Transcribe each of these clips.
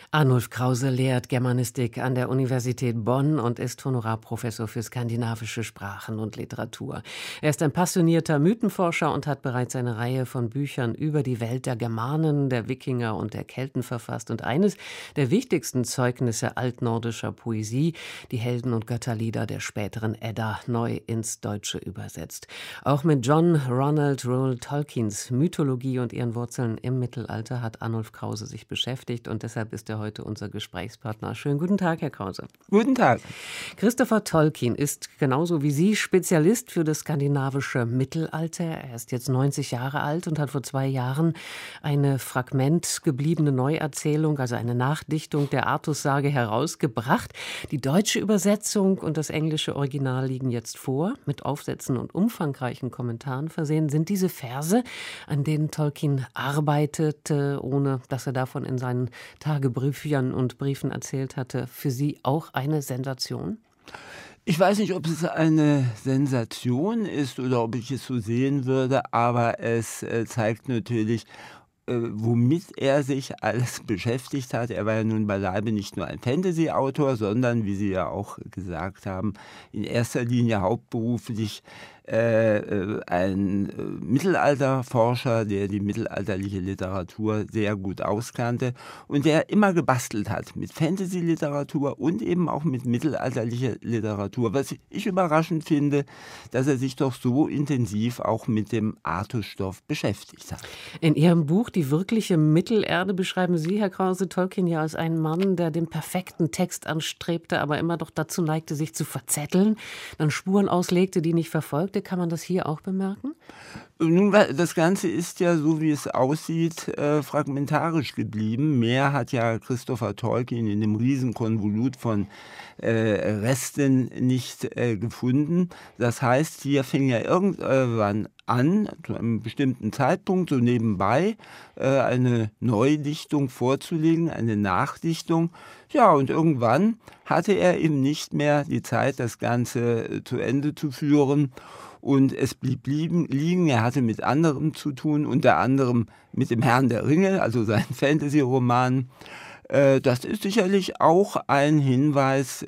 Arnulf Krause lehrt Germanistik an der Universität Bonn und ist Honorarprofessor für skandinavische Sprachen und Literatur. Er ist ein passionierter Mythenforscher und hat bereits eine Reihe von Büchern über die Welt der Germanen, der Wikinger und der Kelten verfasst und eines der wichtigsten Zeugnisse altnordischer Poesie, die Helden- und Götterlieder der späteren Edda, neu ins Deutsche übersetzt. Auch mit John Ronald Reuel Tolkiens Mythologie und ihren Wurzeln im Mittelalter hat Arnulf Krause sich beschäftigt und deshalb ist er heute unser Gesprächspartner. Schönen guten Tag, Herr Krause. Guten Tag. Christopher Tolkien ist genauso wie Sie Spezialist für das skandinavische Mittelalter. Er ist jetzt 90 Jahre alt und hat vor 2 Jahren eine fragmentgebliebene Neuerzählung, also eine Nachdichtung der Artussage herausgebracht. Die deutsche Übersetzung und das englische Original liegen jetzt vor, mit Aufsätzen und umfangreichen Kommentaren versehen. Sind diese Verse, an denen Tolkien arbeitete, ohne dass er davon in seinen Tagebüchern und Briefen erzählt hatte, für Sie auch eine Sensation? Ich weiß nicht, ob es eine Sensation ist oder ob ich es so sehen würde, aber es zeigt natürlich, womit er sich alles beschäftigt hat. Er war ja nun beileibe nicht nur ein Fantasy-Autor, sondern, wie Sie ja auch gesagt haben, in erster Linie hauptberuflich ein Mittelalterforscher, der die mittelalterliche Literatur sehr gut auskannte und der immer gebastelt hat mit Fantasy-Literatur und eben auch mit mittelalterlicher Literatur. Was ich überraschend finde, dass er sich doch so intensiv auch mit dem Artusstoff beschäftigt hat. In Ihrem Buch Die wirkliche Mittelerde beschreiben Sie, Herr Krause, Tolkien ja als einen Mann, der den perfekten Text anstrebte, aber immer doch dazu neigte, sich zu verzetteln, dann Spuren auslegte, die nicht verfolgte. Kann man das hier auch bemerken? Nun, das Ganze ist ja, so wie es aussieht, fragmentarisch geblieben. Mehr hat ja Christopher Tolkien in dem Riesenkonvolut von Resten nicht gefunden. Das heißt, hier fing ja irgendwann an, zu einem bestimmten Zeitpunkt, so nebenbei, eine Neudichtung vorzulegen, eine Nachdichtung. Ja, und irgendwann hatte er eben nicht mehr die Zeit, das Ganze zu Ende zu führen. Und es blieb liegen, er hatte mit anderem zu tun, unter anderem mit dem Herrn der Ringe, also seinen Fantasy-Roman. Das ist sicherlich auch ein Hinweis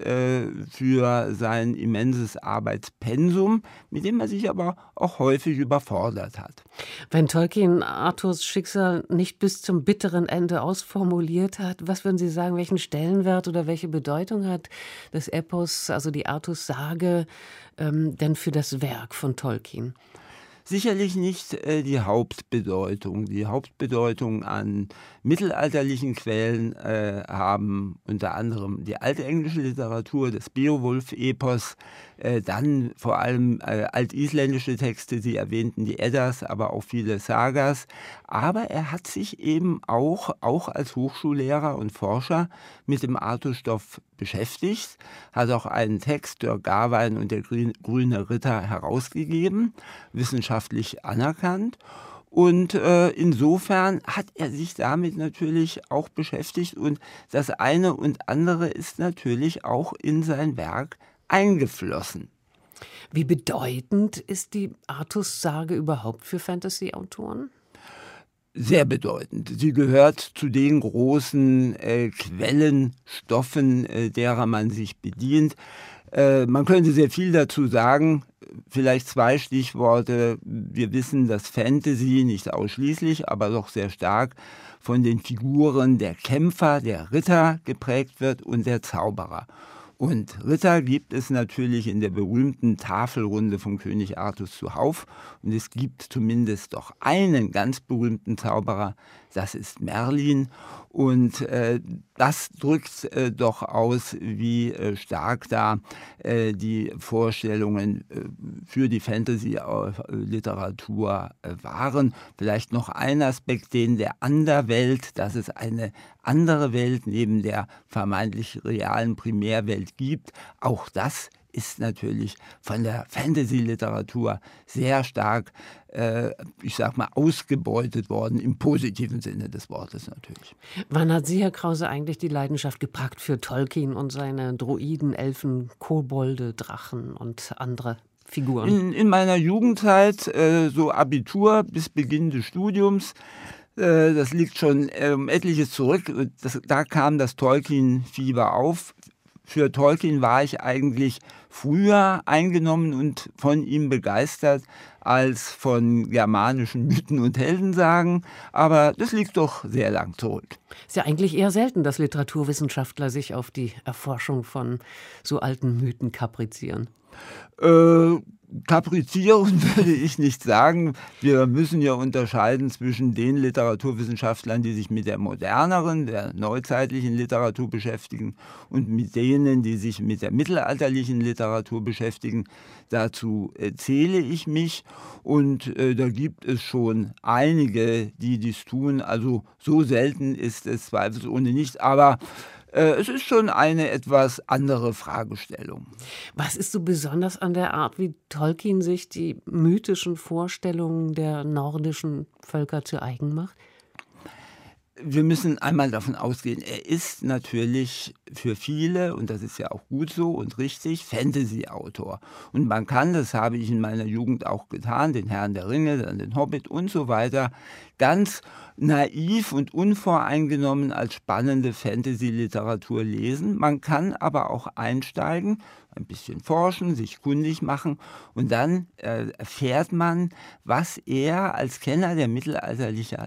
für sein immenses Arbeitspensum, mit dem er sich aber auch häufig überfordert hat. Wenn Tolkien Arthurs Schicksal nicht bis zum bitteren Ende ausformuliert hat, was würden Sie sagen, welchen Stellenwert oder welche Bedeutung hat das Epos, also die Artussage, denn für das Werk von Tolkien? Sicherlich nicht die Hauptbedeutung. Die Hauptbedeutung an mittelalterlichen Quellen haben unter anderem die alte englische Literatur, das Beowulf-Epos, dann vor allem altisländische Texte, Sie erwähnten die Eddas, aber auch viele Sagas. Aber er hat sich eben auch als Hochschullehrer und Forscher mit dem Artusstoff beschäftigt, hat auch einen Text, Dörr Gawain und der grüne Ritter, herausgegeben, wissenschaftlich anerkannt. Und insofern hat er sich damit natürlich auch beschäftigt und das eine und andere ist natürlich auch in sein Werk eingeflossen. Wie bedeutend ist die Artussage überhaupt für Fantasy-Autoren? Sehr bedeutend. Sie gehört zu den großen Quellenstoffen, derer man sich bedient. Man könnte sehr viel dazu sagen. Vielleicht 2 Stichworte. Wir wissen, dass Fantasy nicht ausschließlich, aber doch sehr stark von den Figuren der Kämpfer, der Ritter geprägt wird und der Zauberer. Und Ritter gibt es natürlich in der berühmten Tafelrunde von König Artus zuhauf. Und es gibt zumindest doch einen ganz berühmten Zauberer, das ist Merlin. Und das drückt doch aus, wie stark da die Vorstellungen für die Fantasy-Literatur waren. Vielleicht noch ein Aspekt, den der Anderwelt, dass es eine andere Welt neben der vermeintlich realen Primärwelt gibt. Auch das ist natürlich von der Fantasy-Literatur sehr stark, ich sag mal, ausgebeutet worden, im positiven Sinne des Wortes natürlich. Wann hat Sie, Herr Krause, eigentlich die Leidenschaft gepackt für Tolkien und seine Droiden, Elfen, Kobolde, Drachen und andere Figuren? In meiner Jugendzeit, so Abitur bis Beginn des Studiums, Das liegt schon etliches zurück. Da kam das Tolkien-Fieber auf. Für Tolkien war ich eigentlich früher eingenommen und von ihm begeistert als von germanischen Mythen und Heldensagen. Aber das liegt doch sehr lang zurück. Ist ja eigentlich eher selten, dass Literaturwissenschaftler sich auf die Erforschung von so alten Mythen kaprizieren. Kaprizieren würde ich nicht sagen. Wir müssen ja unterscheiden zwischen den Literaturwissenschaftlern, die sich mit der moderneren, der neuzeitlichen Literatur beschäftigen und mit denen, die sich mit der mittelalterlichen Literatur beschäftigen. Dazu zähle ich mich und da gibt es schon einige, die dies tun. Also so selten ist es zweifelsohne nicht, aber es ist schon eine etwas andere Fragestellung. Was ist so besonders an der Art, wie Tolkien sich die mythischen Vorstellungen der nordischen Völker zu eigen macht? Wir müssen einmal davon ausgehen, er ist natürlich für viele, und das ist ja auch gut so und richtig, Fantasy-Autor. Und man kann, das habe ich in meiner Jugend auch getan, den Herrn der Ringe, dann den Hobbit und so weiter, ganz naiv und unvoreingenommen als spannende Fantasy-Literatur lesen. Man kann aber auch einsteigen, ein bisschen forschen, sich kundig machen und dann erfährt man, was er als Kenner der mittelalterlichen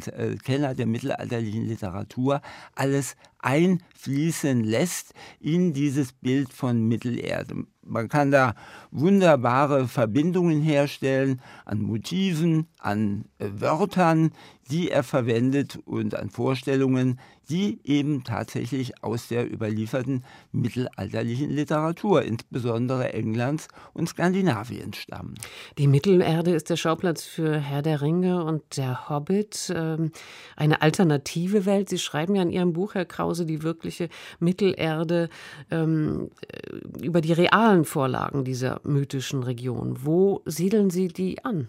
Literatur alles einfließen lässt in dieses Bild von Mittelerde. Man kann da wunderbare Verbindungen herstellen an Motiven, an Wörtern, die er verwendet und an Vorstellungen, die eben tatsächlich aus der überlieferten mittelalterlichen Literatur, insbesondere Englands und Skandinaviens, stammen. Die Mittelerde ist der Schauplatz für Herr der Ringe und der Hobbit, eine alternative Welt. Sie schreiben ja in Ihrem Buch, Herr Krause, die wirkliche Mittelerde über die realen Vorlagen dieser mythischen Region. Wo siedeln Sie die an?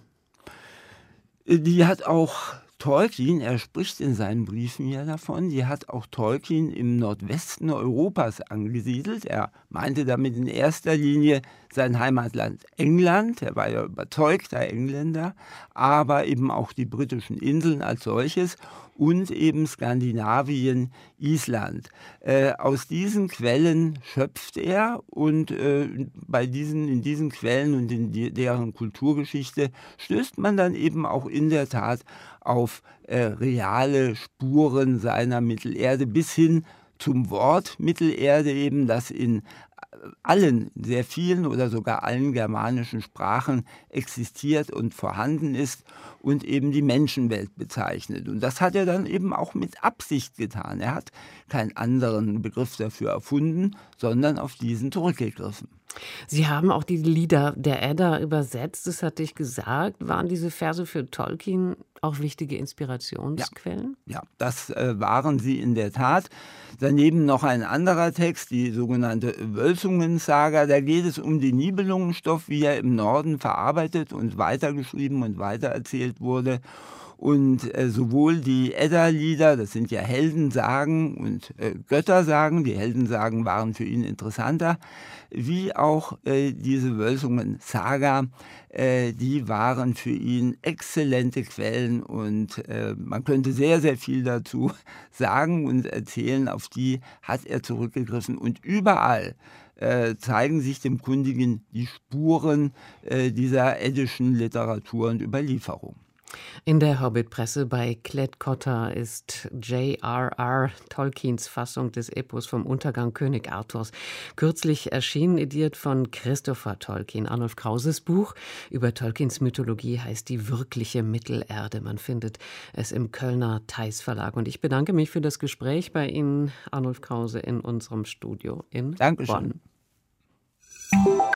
Die hat auch Tolkien, er spricht in seinen Briefen ja davon, die hat auch Tolkien im Nordwesten Europas angesiedelt. Er meinte damit in erster Linie sein Heimatland England, er war ja überzeugter Engländer, aber eben auch die britischen Inseln als solches und eben Skandinavien, Island. Aus diesen Quellen schöpft er und in diesen Quellen und in deren Kulturgeschichte stößt man dann eben auch in der Tat auf reale Spuren seiner Mittelerde bis hin zum Wort Mittelerde eben, das in allen, sehr vielen oder sogar allen germanischen Sprachen existiert und vorhanden ist und eben die Menschenwelt bezeichnet. Und das hat er dann eben auch mit Absicht getan. Er hat keinen anderen Begriff dafür erfunden, sondern auf diesen zurückgegriffen. Sie haben auch die Lieder der Edda übersetzt, das hatte ich gesagt. Waren diese Verse für Tolkien auch wichtige Inspirationsquellen? Ja, das waren sie in der Tat. Daneben noch ein anderer Text, die sogenannte Wölsungen-Saga. Da geht es um den Nibelungenstoff, wie er im Norden verarbeitet und weitergeschrieben und weitererzählt wurde. Und sowohl die Edda-Lieder, das sind ja Heldensagen und Göttersagen, die Heldensagen waren für ihn interessanter, wie auch diese Wölsungen-Saga, die waren für ihn exzellente Quellen und man könnte sehr, sehr viel dazu sagen und erzählen, auf die hat er zurückgegriffen und überall zeigen sich dem Kundigen die Spuren dieser eddischen Literatur und Überlieferung. In der Hobbit-Presse bei Klett-Cotta ist J.R.R. Tolkiens Fassung des Epos vom Untergang König Arthurs kürzlich erschienen, ediert von Christopher Tolkien. Arnulf Krauses Buch über Tolkiens Mythologie heißt Die wirkliche Mittelerde. Man findet es im Kölner Theis Verlag. Und ich bedanke mich für das Gespräch bei Ihnen, Arnulf Krause, in unserem Studio in Dankeschön. Bonn.